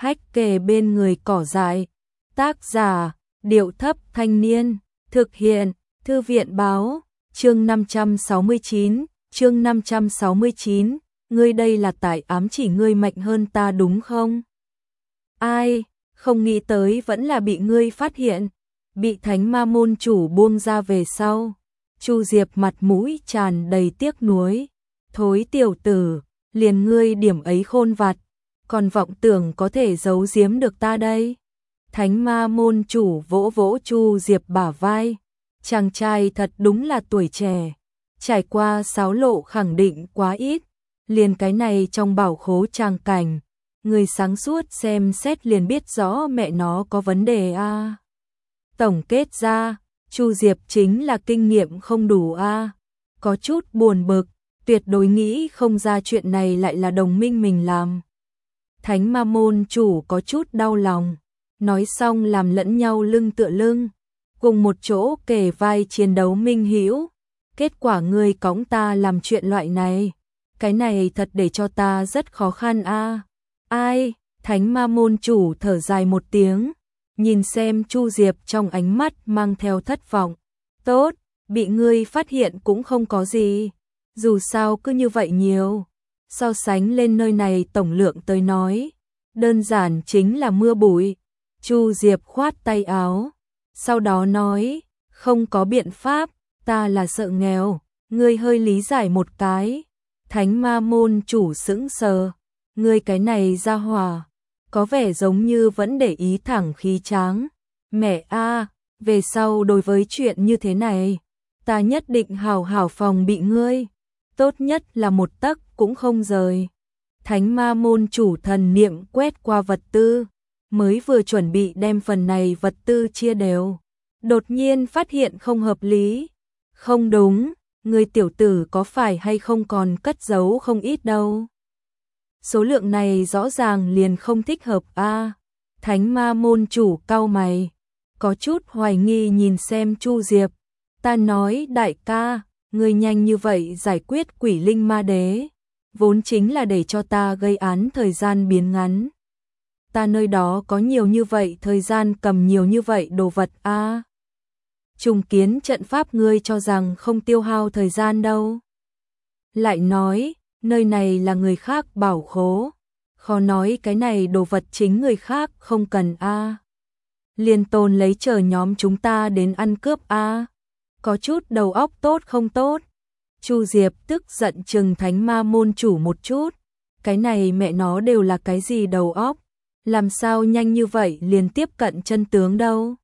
hách kề bên người cỏ dại. Tác giả, Điệu Thấp Thanh Niên. Thực hiện, Thư viện Báo. Chương 569, chương 569. Ngươi đây là tại ám chỉ ngươi mạnh hơn ta đúng không? Ai, không nghĩ tới vẫn là bị ngươi phát hiện. Bị Thánh Ma môn chủ buông ra về sau. Chu Diệp mặt mũi tràn đầy tiếc nuối. Thối tiểu tử, liền ngươi điểm ấy khôn vặt, còn vọng tưởng có thể giấu giếm được ta đây. Thánh Ma môn chủ vỗ vỗ Chu Diệp bả vai. Chàng trai thật đúng là tuổi trẻ, trải qua xáo lộ khẳng định quá ít, liền cái này trong bảo khố trang cảnh, người sáng suốt xem xét liền biết rõ mẹ nó có vấn đề a. Tổng kết ra, Chu Diệp chính là kinh nghiệm không đủ a. Có chút buồn bực, tuyệt đối nghĩ không ra chuyện này lại là đồng minh mình làm. Thánh Ma môn chủ có chút đau lòng, nói xong làm lẫn nhau lưng tựa lưng, cùng một chỗ kề vai chiến đấu minh hữu. Kết quả ngươi cõng ta làm chuyện loại này, cái này thật để cho ta rất khó khăn a. Ai? Thánh Ma môn chủ thở dài một tiếng, nhìn xem Chu Diệp trong ánh mắt mang theo thất vọng. Tốt, bị ngươi phát hiện cũng không có gì, dù sao cứ như vậy nhiều. So sánh lên nơi này tổng lượng tới nói, đơn giản chính là mưa bụi. Chu Diệp khoát tay áo, sau đó nói, không có biện pháp, ta là sợ nghèo, ngươi hơi lý giải một cái. Thánh Ma môn chủ sững sờ, ngươi cái này ra hỏa, có vẻ giống như vẫn để ý thẳng khí tráng. Mẹ a, về sau đối với chuyện như thế này, ta nhất định hào hảo phòng bị ngươi, tốt nhất là một tấc cũng không rời. Thánh Ma môn chủ thần niệm quét qua vật tư, mới vừa chuẩn bị đem phần này vật tư chia đều, đột nhiên phát hiện không hợp lý. Không đúng, người tiểu tử có phải hay không còn cất giấu không ít đâu. Số lượng này rõ ràng liền không thích hợp a. Thánh Ma môn chủ cau mày, có chút hoài nghi nhìn xem Chu Diệp. Ta nói đại ca, ngươi nhanh như vậy giải quyết quỷ linh ma đế, vốn chính là để cho ta gây án thời gian biến ngắn. Ta nơi đó có nhiều như vậy thời gian cầm nhiều như vậy đồ vật a. Trùng kiến trận pháp ngươi cho rằng không tiêu hao thời gian đâu. Lại nói, nơi này là người khác bảo khố, khó nói cái này đồ vật chính người khác không cần a. Liên tồn lấy chờ nhóm chúng ta đến ăn cướp a. Có chút đầu óc tốt không tốt. Chu Diệp tức giận chừng Thánh Ma môn chủ một chút, cái này mẹ nó đều là cái gì đầu óc, làm sao nhanh như vậy liền tiếp cận chân tướng đâu.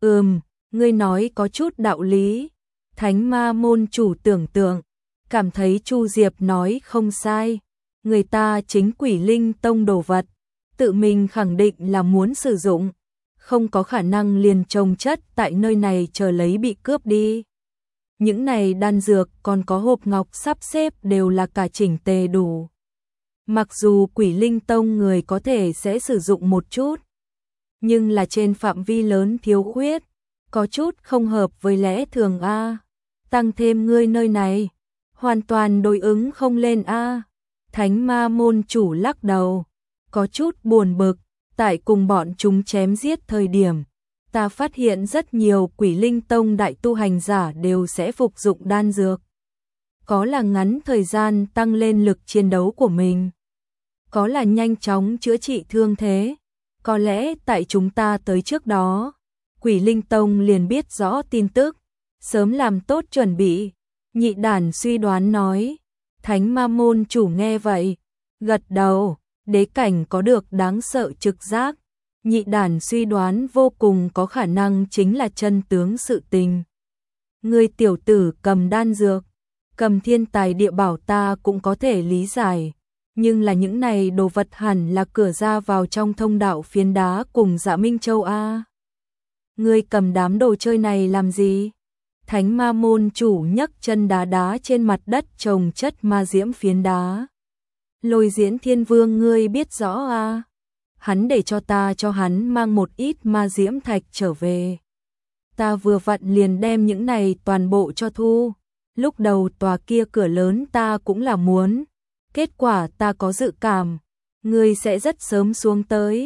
Ngươi nói có chút đạo lý. Thánh Ma môn chủ tưởng tượng, cảm thấy Chu Diệp nói không sai, người ta chính quỷ linh tông đồ vật, tự mình khẳng định là muốn sử dụng, không có khả năng liền trồng chất tại nơi này chờ lấy bị cướp đi. Những này đan dược còn có hộp ngọc sắp xếp đều là cả chỉnh tề đủ. Mặc dù quỷ linh tông người có thể sẽ sử dụng một chút, nhưng là trên phạm vi lớn thiếu khuyết, có chút không hợp với lẽ thường a. Tăng thêm ngươi nơi này, hoàn toàn đối ứng không lên a. Thánh Ma môn chủ lắc đầu, có chút buồn bực, tại cùng bọn chúng chém giết thời điểm, ta phát hiện rất nhiều quỷ linh tông đại tu hành giả đều sẽ phục dụng đan dược. Có là ngắn thời gian tăng lên lực chiến đấu của mình, có là nhanh chóng chữa trị thương thế. Có lẽ tại chúng ta tới trước đó, quỷ linh tông liền biết rõ tin tức, sớm làm tốt chuẩn bị. Nhị đản suy đoán nói. Thánh Ma môn chủ nghe vậy, gật đầu, đế cảnh có được đáng sợ trực giác. Nhị đản suy đoán vô cùng có khả năng chính là chân tướng sự tình. Người tiểu tử cầm đan dược, cầm thiên tài địa bảo ta cũng có thể lý giải, nhưng là những này đồ vật hẳn là cửa ra vào trong thông đạo phiến đá cùng Dạ Minh Châu a. Ngươi cầm đám đồ chơi này làm gì? Thánh Ma môn chủ nhấc chân đá đá trên mặt đất trồng chất ma diễm phiến đá. Lôi Diễn Thiên Vương ngươi biết rõ a. Hắn để cho ta cho hắn mang một ít ma diễm thạch trở về. Ta vừa vặn liền đem những này toàn bộ cho thu. Lúc đầu tòa kia cửa lớn ta cũng là muốn. Kết quả ta có dự cảm, ngươi sẽ rất sớm xuống tới.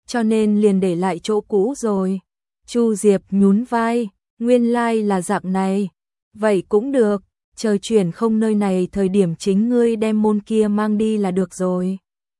cho nên liền để lại chỗ cũ rồi. Chu Diệp nhún vai, nguyên lai là dạng này. Vậy cũng được, chờ chuyển không nơi này thời điểm chính ngươi đem môn kia mang đi là được rồi.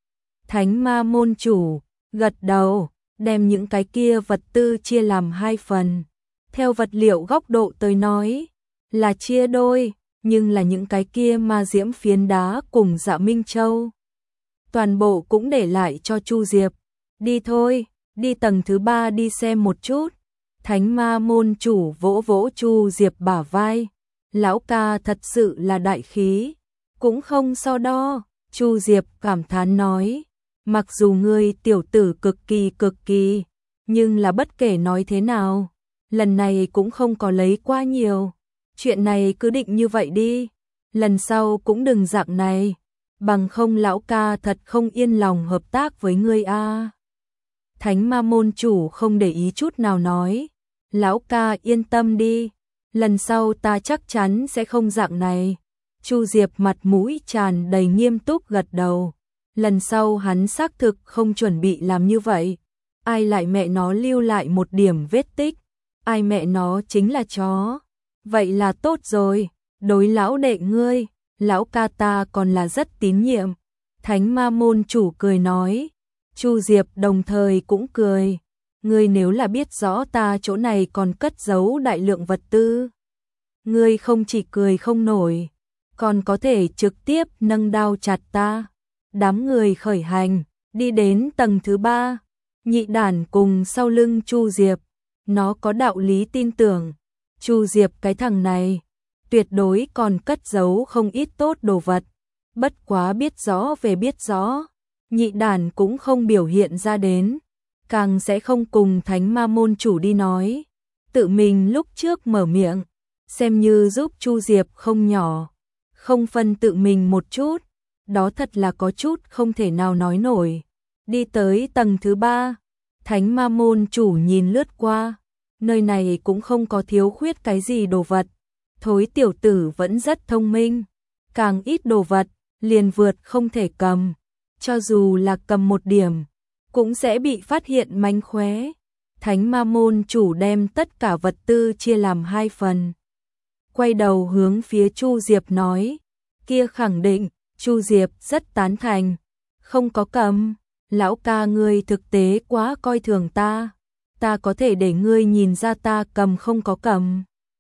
Thánh ma môn chủ, gật đầu, đem những cái kia vật tư chia làm 2 phần. Theo vật liệu góc độ tới nói, là chia đôi, nhưng là những cái kia ma diễm phiến đá cùng Dạ Minh Châu. Toàn bộ cũng để lại cho Chu Diệp. Đi thôi, đi tầng thứ 3 đi xem một chút. Thánh ma môn chủ vỗ vỗ Chu Diệp bả vai. Lão ca thật sự là đại khí, cũng không so đo. Chu Diệp cảm thán nói, mặc dù ngươi tiểu tử cực kỳ, nhưng là bất kể nói thế nào, lần này cũng không có lấy quá nhiều. Chuyện này cứ định như vậy đi, lần sau cũng đừng dạng này, bằng không lão ca thật không yên lòng hợp tác với ngươi a. Thánh ma môn chủ không để ý chút nào nói, lão ca yên tâm đi, lần sau ta chắc chắn sẽ không dạng này. Chu Diệp mặt mũi tràn đầy nghiêm túc gật đầu, lần sau hắn xác thực không chuẩn bị làm như vậy. Ai lại mẹ nó lưu lại một điểm vết tích, ai mẹ nó chính là chó. Vậy là tốt rồi, đối lão đệ ngươi, lão ca ta còn là rất tín nhiệm. Thánh ma môn chủ cười nói. Chu Diệp đồng thời cũng cười, ngươi nếu là biết rõ ta chỗ này còn cất giấu đại lượng vật tư, ngươi không chỉ cười không nổi, còn có thể trực tiếp nâng đao chặt ta. Đám người khởi hành, đi đến tầng thứ 3, nhị đản cùng sau lưng Chu Diệp, nó có đạo lý tin tưởng, Chu Diệp cái thằng này, tuyệt đối còn cất giấu không ít tốt đồ vật, bất quá biết rõ về biết rõ, nhị đản cũng không biểu hiện ra đến, càng sẽ không cùng thánh ma môn chủ đi nói, tự mình lúc trước mở miệng, xem như giúp Chu Diệp không nhỏ, không phân tự mình một chút, đó thật là có chút không thể nào nói nổi. Đi tới tầng thứ 3, thánh ma môn chủ nhìn lướt qua, nơi này cũng không có thiếu khuyết cái gì đồ vật, thối tiểu tử vẫn rất thông minh, càng ít đồ vật, liền vượt không thể cầm, cho dù là cầm một điểm, cũng sẽ bị phát hiện mánh khóe. Thánh ma môn chủ đem tất cả vật tư chia làm 2 phần. Quay đầu hướng phía Chu Diệp nói, kia khẳng định. Chu Diệp rất tán thành, không có cầm, lão ca ngươi thực tế quá coi thường ta có thể để ngươi nhìn ra ta cầm không có cầm.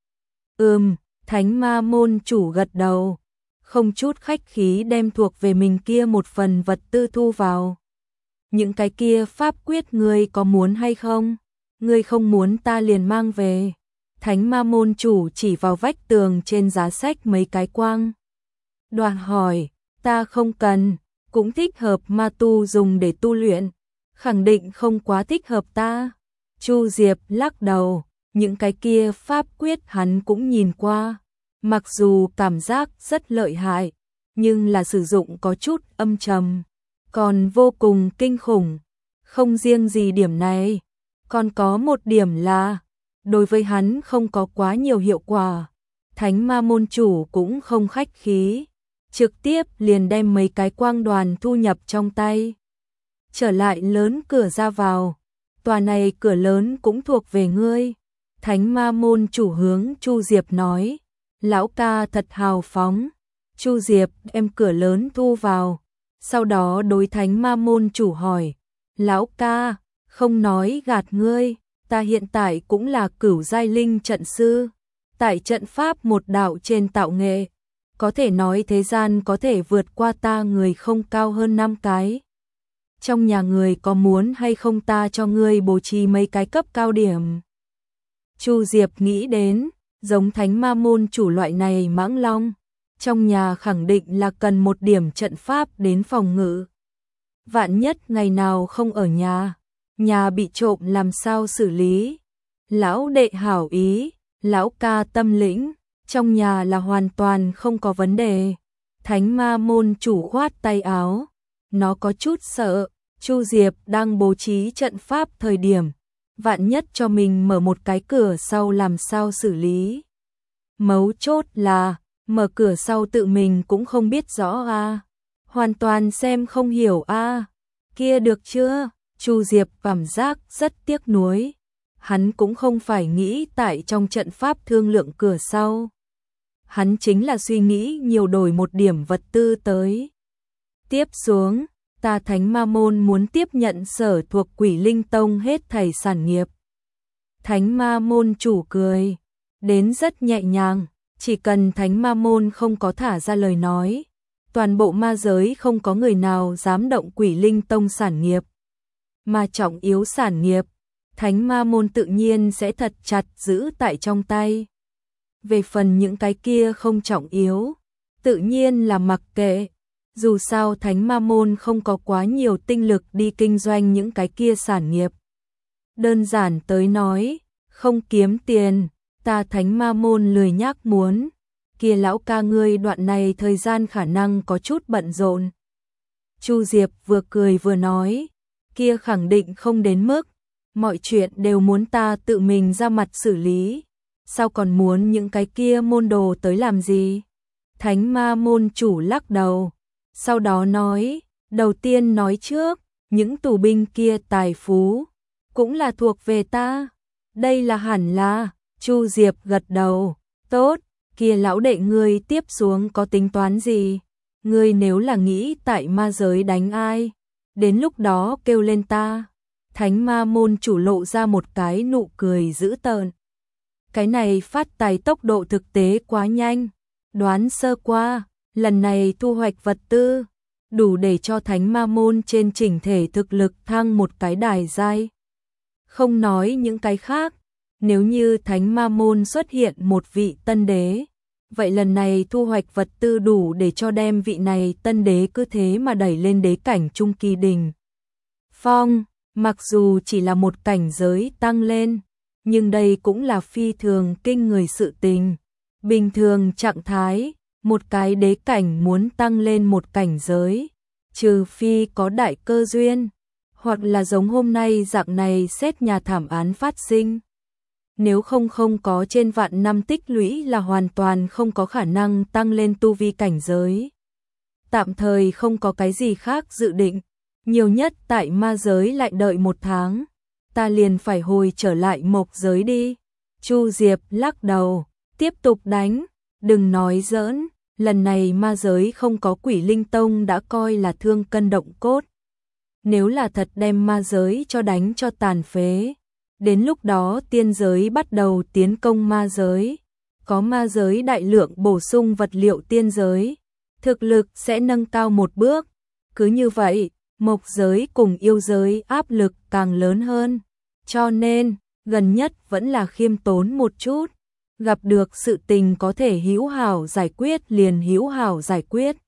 Thánh ma môn chủ gật đầu, không chút khách khí đem thuộc về mình kia một phần vật tư thu vào. Những cái kia pháp quyết ngươi có muốn hay không? Ngươi không muốn ta liền mang về. Thánh ma môn chủ chỉ vào vách tường trên giá sách mấy cái quang. Đoàn hỏi, ta không cần, cũng thích hợp ma tu dùng để tu luyện, khẳng định không quá thích hợp ta. Chu Diệp lắc đầu, những cái kia pháp quyết hắn cũng nhìn qua, mặc dù cảm giác rất lợi hại, nhưng là sử dụng có chút âm trầm, còn vô cùng kinh khủng. Không riêng gì điểm này, còn có một điểm là, đối với hắn không có quá nhiều hiệu quả. Thánh ma môn chủ cũng không khách khí, trực tiếp liền đem mấy cái quang đoàn thu nhập trong tay. Trở lại lớn cửa ra vào, tòa này cửa lớn cũng thuộc về ngươi. Thánh ma môn chủ hướng Chu Diệp nói, lão ca thật hào phóng. Chu Diệp đem cửa lớn thu vào, sau đó đối thánh ma môn chủ hỏi, lão ca, không nói gạt ngươi, ta hiện tại cũng là cửu giai linh trận sư, tại trận pháp một đạo trên tạo nghệ, có thể nói thế gian có thể vượt qua ta người không cao hơn 5 cái. Trong nhà người có muốn hay không ta cho ngươi bố trí mấy cái cấp cao điểm? Chu Diệp nghĩ đến, giống thánh ma môn chủ loại này mãng long, trong nhà khẳng định là cần một điểm trận pháp đến phòng ngự. Vạn nhất ngày nào không ở nhà bị trộm làm sao xử lý? Lão đệ hảo ý, lão ca tâm lĩnh, trong nhà là hoàn toàn không có vấn đề. Thánh ma môn chủ khoát tay áo, nó có chút sợ, Chu Diệp đang bố trí trận pháp thời điểm, vạn nhất cho mình mở một cái cửa sau làm sao xử lý. Mấu chốt là, mở cửa sau tự mình cũng không biết rõ a, hoàn toàn xem không hiểu a. Kia được chưa? Chu Diệp cảm giác rất tiếc nuối. Hắn cũng không phải nghĩ tại trong trận pháp thương lượng cửa sau. Hắn chính là suy nghĩ nhiều đổi một điểm vật tư tới. Tiếp xuống, ta Thánh Ma Môn muốn tiếp nhận sở thuộc Quỷ Linh Tông hết thảy sản nghiệp. Thánh Ma Môn chủ cười, đến rất nhẹ nhàng, chỉ cần Thánh Ma Môn không có thả ra lời nói, toàn bộ ma giới không có người nào dám động Quỷ Linh Tông sản nghiệp. Mà trọng yếu sản nghiệp, Thánh Ma Môn tự nhiên sẽ thật chặt giữ tại trong tay. Về phần những cái kia không trọng yếu, tự nhiên là mặc kệ. Dù sao Thánh Ma Môn không có quá nhiều tinh lực đi kinh doanh những cái kia sản nghiệp. Đơn giản tới nói, không kiếm tiền, ta Thánh Ma Môn lười nhác muốn. Kia lão ca ngươi đoạn này thời gian khả năng có chút bận rộn. Chu Diệp vừa cười vừa nói, kia khẳng định không đến mức, mọi chuyện đều muốn ta tự mình ra mặt xử lý. Sao còn muốn những cái kia môn đồ tới làm gì? Thánh Ma Môn chủ lắc đầu. Sau đó nói, đầu tiên nói trước, những tù binh kia tài phú, cũng là thuộc về ta. Đây là hẳn là, Chu Diệp gật đầu, tốt, kia lão đệ ngươi tiếp xuống có tính toán gì? Ngươi nếu là nghĩ tại ma giới đánh ai, đến lúc đó kêu lên ta. Thánh Ma Môn chủ lộ ra một cái nụ cười dữ tợn. Cái này phát tài tốc độ thực tế quá nhanh, đoán sơ qua. Lần này thu hoạch vật tư, đủ để cho Thánh Ma Môn trên chỉnh thể thực lực thăng một cái đài giai. Không nói những cái khác, nếu như Thánh Ma Môn xuất hiện một vị tân đế, vậy lần này thu hoạch vật tư đủ để cho đem vị này tân đế cứ thế mà đẩy lên đế cảnh trung kỳ đỉnh phong, mặc dù chỉ là một cảnh giới tăng lên, nhưng đây cũng là phi thường kinh người sự tình. Bình thường trạng thái, một cái đế cảnh muốn tăng lên một cảnh giới, trừ phi có đại cơ duyên, hoặc là giống hôm nay dạng này xét nhà thảm án phát sinh. Nếu không có trên vạn năm tích lũy là hoàn toàn không có khả năng tăng lên tu vi cảnh giới. Tạm thời không có cái gì khác dự định, nhiều nhất tại ma giới lại đợi 1 tháng, ta liền phải hồi trở lại mộc giới đi. Chu Diệp lắc đầu, tiếp tục đánh, đừng nói giỡn. Lần này ma giới không có Quỷ Linh Tông đã coi là thương cân động cốt. Nếu là thật đem ma giới cho đánh cho tàn phế, đến lúc đó tiên giới bắt đầu tiến công ma giới, có ma giới đại lượng bổ sung vật liệu tiên giới, thực lực sẽ nâng cao một bước. Cứ như vậy, mộc giới cùng yêu giới áp lực càng lớn hơn. Cho nên, gần nhất vẫn là khiêm tốn một chút. Gặp được sự tình có thể hữu hảo giải quyết liền hữu hảo giải quyết.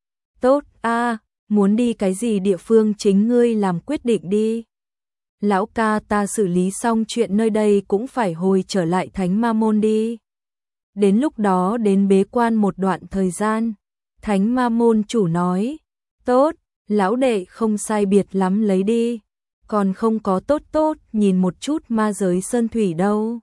Tốt a, muốn đi cái gì địa phương chính ngươi làm quyết định đi. Lão ca ta xử lý xong chuyện nơi đây cũng phải hồi trở lại Thánh Ma Môn đi. Đến lúc đó đến bế quan một đoạn thời gian. Thánh Ma Môn chủ nói, tốt, lão đệ không sai biệt lắm lấy đi. Còn không có tốt nhìn một chút ma giới sơn thủy đâu.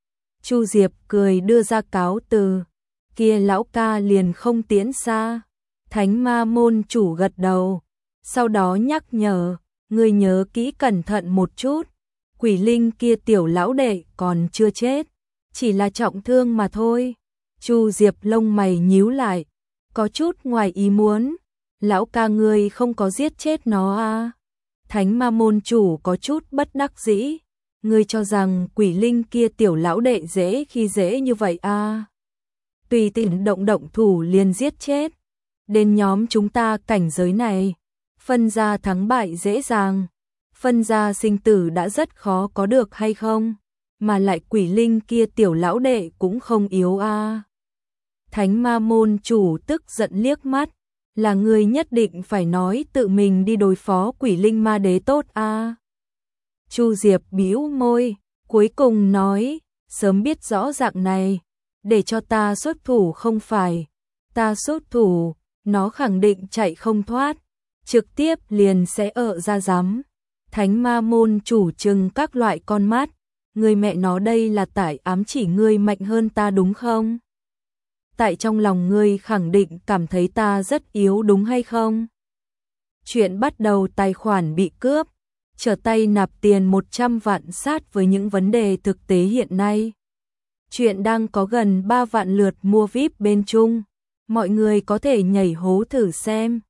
Chu Diệp cười đưa ra cáo từ, kia lão ca liền không tiễn xa. Thánh Ma Môn chủ gật đầu, sau đó nhắc nhở, ngươi nhớ kỹ cẩn thận một chút, quỷ linh kia tiểu lão đệ còn chưa chết, chỉ là trọng thương mà thôi. Chu Diệp lông mày nhíu lại, có chút ngoài ý muốn, lão ca ngươi không có giết chết nó à? Thánh Ma Môn chủ có chút bất đắc dĩ. Ngươi cho rằng quỷ linh kia tiểu lão đệ dễ khi dễ như vậy à? Tùy tiện động thủ liền giết chết. Đến nhóm chúng ta cảnh giới này, phân ra thắng bại dễ dàng, phân ra sinh tử đã rất khó có được hay không? Mà lại quỷ linh kia tiểu lão đệ cũng không yếu à? Thánh Ma Môn chủ tức giận liếc mắt, là ngươi nhất định phải nói tự mình đi đối phó quỷ linh ma đế tốt à? Chu Diệp bĩu môi, cuối cùng nói, sớm biết rõ dạng này, để cho ta xuất thủ không phải, ta xuất thủ, nó khẳng định chạy không thoát, trực tiếp liền sẽ ở ra giám. Thánh Ma Môn chủ trừng các loại con mắt, người mẹ nó đây là tại ám chỉ ngươi mạnh hơn ta đúng không? Tại trong lòng ngươi khẳng định cảm thấy ta rất yếu đúng hay không? Chuyện bắt đầu tài khoản bị cướp. trở tay nạp tiền 100 vạn sát với những vấn đề thực tế hiện nay. Chuyện đang có gần 3 vạn lượt mua VIP bên Trung. Mọi người có thể nhảy hố thử xem.